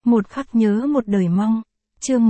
Một khắc nhớ một đời mong. Chương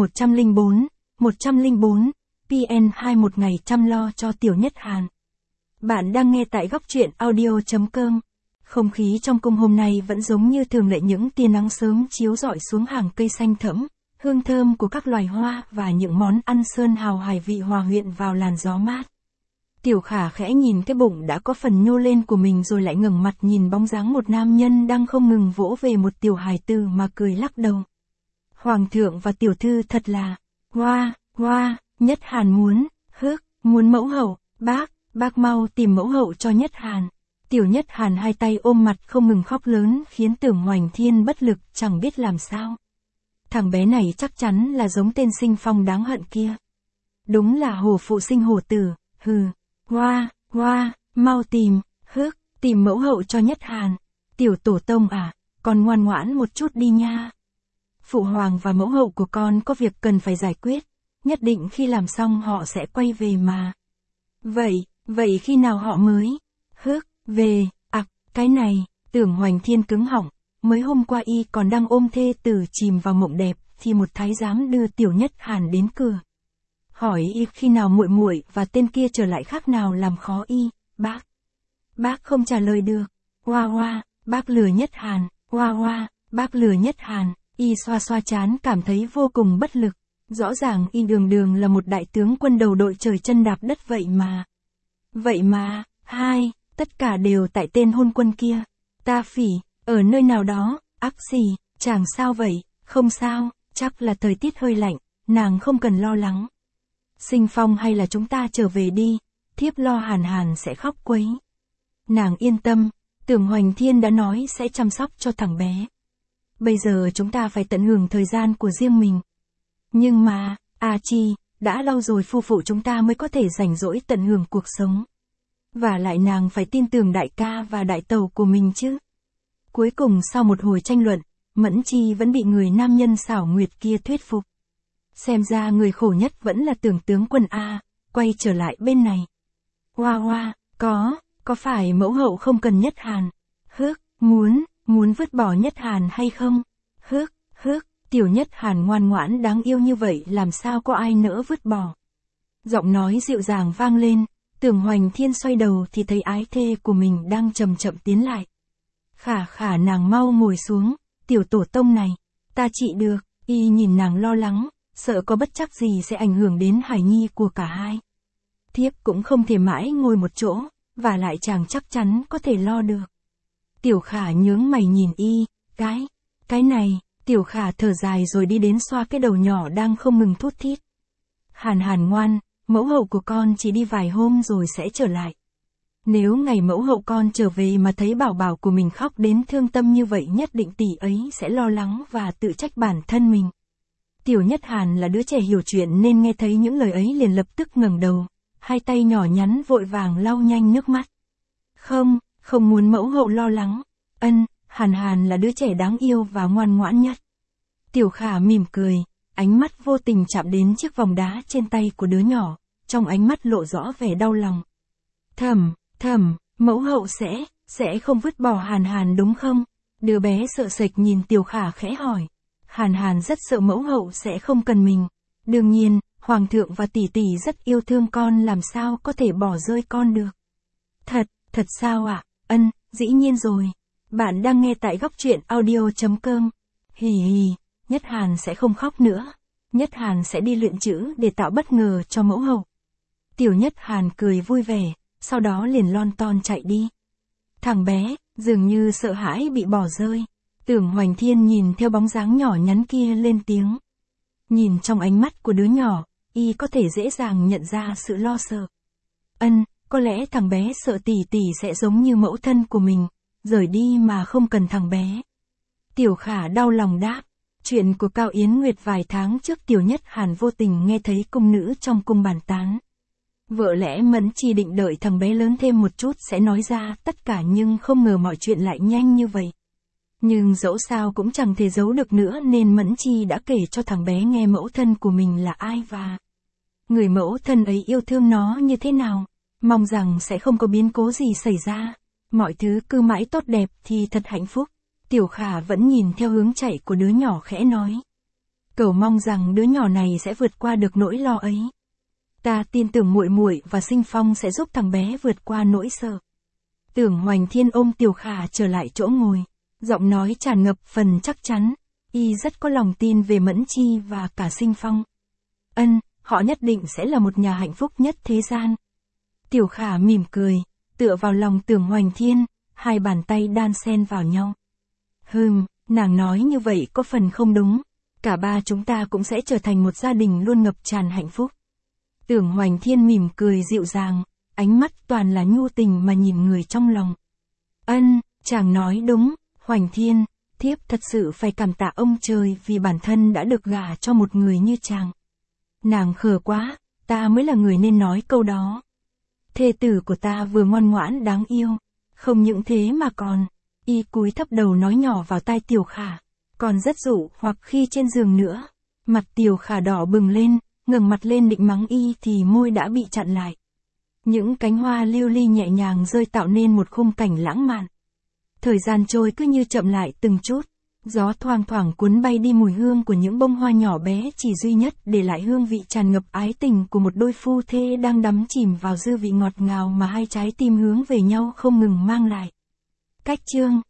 104, PN2 một ngày chăm lo cho Tiểu Nhất Hàn. Bạn đang nghe tại góc truyện audio.com. Không khí trong cung hôm nay vẫn giống như thường lệ, những tia nắng sớm chiếu rọi xuống hàng cây xanh thẫm, hương thơm của các loài hoa và những món ăn sơn hào hải vị hòa quyện vào làn gió mát. Tiểu Khả khẽ nhìn cái bụng đã có phần nhô lên của mình rồi lại ngẩng mặt nhìn bóng dáng một nam nhân đang không ngừng vỗ về một tiểu hài tử mà cười lắc đầu. Hoàng thượng và tiểu thư thật là, hoa, Nhất Hàn muốn mẫu hậu, bác mau tìm mẫu hậu cho Nhất Hàn. Tiểu Nhất Hàn hai tay ôm mặt không ngừng khóc lớn khiến Tưởng Hoành Thiên bất lực chẳng biết làm sao. Thằng bé này chắc chắn là giống tên Sinh Phong đáng hận kia. Đúng là hổ phụ sinh hổ tử, Hoa, mau tìm mẫu hậu cho Nhất Hàn. Tiểu tổ tông à, con ngoan ngoãn một chút đi nha. Phụ hoàng và mẫu hậu của con có việc cần phải giải quyết, nhất định khi làm xong họ sẽ quay về mà. Vậy khi nào họ mới về? Cái này, Tưởng Hoành Thiên cứng họng, mới hôm qua y còn đang ôm thê tử chìm vào mộng đẹp thì một thái giám đưa Tiểu Nhất Hàn đến cửa. Hỏi y khi nào muội và tên kia trở lại khác nào làm khó y. Bác không trả lời được. Hoa, bác lừa Nhất Hàn. Hoa, bác lừa Nhất Hàn. Y xoa trán cảm thấy vô cùng bất lực. Rõ ràng y đường là một đại tướng quân đầu đội trời chân đạp đất vậy mà, tất cả đều tại tên hôn quân kia. Ta phỉ, ở nơi nào đó, ác xì, chàng sao vậy? Không sao, chắc là thời tiết hơi lạnh, nàng không cần lo lắng. Sinh Phong hay là chúng ta trở về đi, thiếp lo Hàn sẽ khóc quấy. Nàng yên tâm, Tưởng Hoành Thiên đã nói sẽ chăm sóc cho thằng bé. Bây giờ chúng ta phải tận hưởng thời gian của riêng mình. Nhưng mà, đã lâu rồi phu phụ chúng ta mới có thể rảnh rỗi tận hưởng cuộc sống. Và lại nàng phải tin tưởng đại ca và đại tẩu của mình chứ. Cuối cùng sau một hồi tranh luận, Mẫn Chi vẫn bị người nam nhân xảo nguyệt kia thuyết phục. Xem ra người khổ nhất vẫn là Tưởng tướng quân A, quay trở lại bên này. Hoa, có phải mẫu hậu không cần Nhất Hàn? Muốn vứt bỏ Nhất Hàn hay không? Tiểu Nhất Hàn ngoan ngoãn đáng yêu như vậy làm sao có ai nỡ vứt bỏ. Giọng nói dịu dàng vang lên, Tưởng Hoành Thiên xoay đầu thì thấy ái thê của mình đang chậm tiến lại. Khả nàng mau ngồi xuống, tiểu tổ tông này, ta trị được. Y nhìn nàng lo lắng, sợ có bất trắc gì sẽ ảnh hưởng đến hài nhi của cả hai. Thiếp cũng không thể mãi ngồi một chỗ, và lại chàng chắc chắn có thể lo được. Tiểu Khả nhướng mày nhìn y, cái này, Tiểu Khả thở dài rồi đi đến xoa cái đầu nhỏ đang không ngừng thút thít. Hàn ngoan, mẫu hậu của con chỉ đi vài hôm rồi sẽ trở lại. Nếu ngày mẫu hậu con trở về mà thấy bảo của mình khóc đến thương tâm như vậy nhất định tỷ ấy sẽ lo lắng và tự trách bản thân mình. Tiểu Nhất Hàn là đứa trẻ hiểu chuyện nên nghe thấy những lời ấy liền lập tức ngẩng đầu, hai tay nhỏ nhắn vội vàng lau nhanh nước mắt. Không muốn mẫu hậu lo lắng. Hàn là đứa trẻ đáng yêu và ngoan ngoãn nhất. Tiểu Khả mỉm cười, ánh mắt vô tình chạm đến chiếc vòng đá trên tay của đứa nhỏ, trong ánh mắt lộ rõ vẻ đau lòng. Thầm, mẫu hậu sẽ không vứt bỏ Hàn đúng không? Đứa bé sợ sệt nhìn Tiểu Khả khẽ hỏi. Hàn rất sợ mẫu hậu sẽ không cần mình. Đương nhiên, hoàng thượng và tỷ tỷ rất yêu thương con, làm sao có thể bỏ rơi con được. Thật sao ạ? Dĩ nhiên rồi. Bạn đang nghe tại góc truyện audio.com. Hì, Nhất Hàn sẽ không khóc nữa. Nhất Hàn sẽ đi luyện chữ để tạo bất ngờ cho mẫu hậu. Tiểu Nhất Hàn cười vui vẻ, sau đó liền lon ton chạy đi. Thằng bé, dường như sợ hãi bị bỏ rơi. Tưởng Hoành Thiên nhìn theo bóng dáng nhỏ nhắn kia lên tiếng. Nhìn trong ánh mắt của đứa nhỏ, y có thể dễ dàng nhận ra sự lo sợ. Có lẽ thằng bé sợ tỷ sẽ giống như mẫu thân của mình, rời đi mà không cần thằng bé. Tiểu Khả đau lòng đáp. Chuyện của Cao Yến Nguyệt vài tháng trước Tiểu Nhất Hàn vô tình nghe thấy cung nữ trong cung bàn tán. Vợ lẽ Mẫn Chi định đợi thằng bé lớn thêm một chút sẽ nói ra tất cả, nhưng không ngờ mọi chuyện lại nhanh như vậy. Nhưng dẫu sao cũng chẳng thể giấu được nữa nên Mẫn Chi đã kể cho thằng bé nghe mẫu thân của mình là ai và người mẫu thân ấy yêu thương nó như thế nào. Mong rằng sẽ không có biến cố gì xảy ra. Mọi thứ cứ mãi tốt đẹp thì thật hạnh phúc. Tiểu Khả vẫn nhìn theo hướng chạy của đứa nhỏ khẽ nói. Cầu mong rằng đứa nhỏ này sẽ vượt qua được nỗi lo ấy. Ta tin tưởng muội muội và Sinh Phong sẽ giúp thằng bé vượt qua nỗi sợ. Tưởng Hoành Thiên ôm Tiểu Khả trở lại chỗ ngồi, giọng nói tràn ngập phần chắc chắn, y rất có lòng tin về Mẫn Chi và cả Sinh Phong. Họ nhất định sẽ là một nhà hạnh phúc nhất thế gian. Tiểu Khả mỉm cười, tựa vào lòng Tưởng Hoành Thiên, hai bàn tay đan xen vào nhau. Nàng nói như vậy có phần không đúng, cả ba chúng ta cũng sẽ trở thành một gia đình luôn ngập tràn hạnh phúc. Tưởng Hoành Thiên mỉm cười dịu dàng, ánh mắt toàn là nhu tình mà nhìn người trong lòng. Chàng nói đúng, Hoành Thiên, thiếp thật sự phải cảm tạ ông trời vì bản thân đã được gả cho một người như chàng. Nàng khờ quá, ta mới là người nên nói câu đó. Thê tử của ta vừa ngoan ngoãn đáng yêu, không những thế mà còn, y cúi thấp đầu nói nhỏ vào tai Tiểu Khả, còn rất dụ hoặc khi trên giường nữa. Mặt Tiểu Khả đỏ bừng lên, ngẩng mặt lên định mắng y thì môi đã bị chặn lại. Những cánh hoa lưu ly nhẹ nhàng rơi tạo nên một khung cảnh lãng mạn. Thời gian trôi cứ như chậm lại từng chút, gió thoang thoảng cuốn bay đi mùi hương của những bông hoa nhỏ bé chỉ duy nhất để lại hương vị tràn ngập ái tình của một đôi phu thê đang đắm chìm vào dư vị ngọt ngào mà hai trái tim hướng về nhau không ngừng mang lại. Cách chương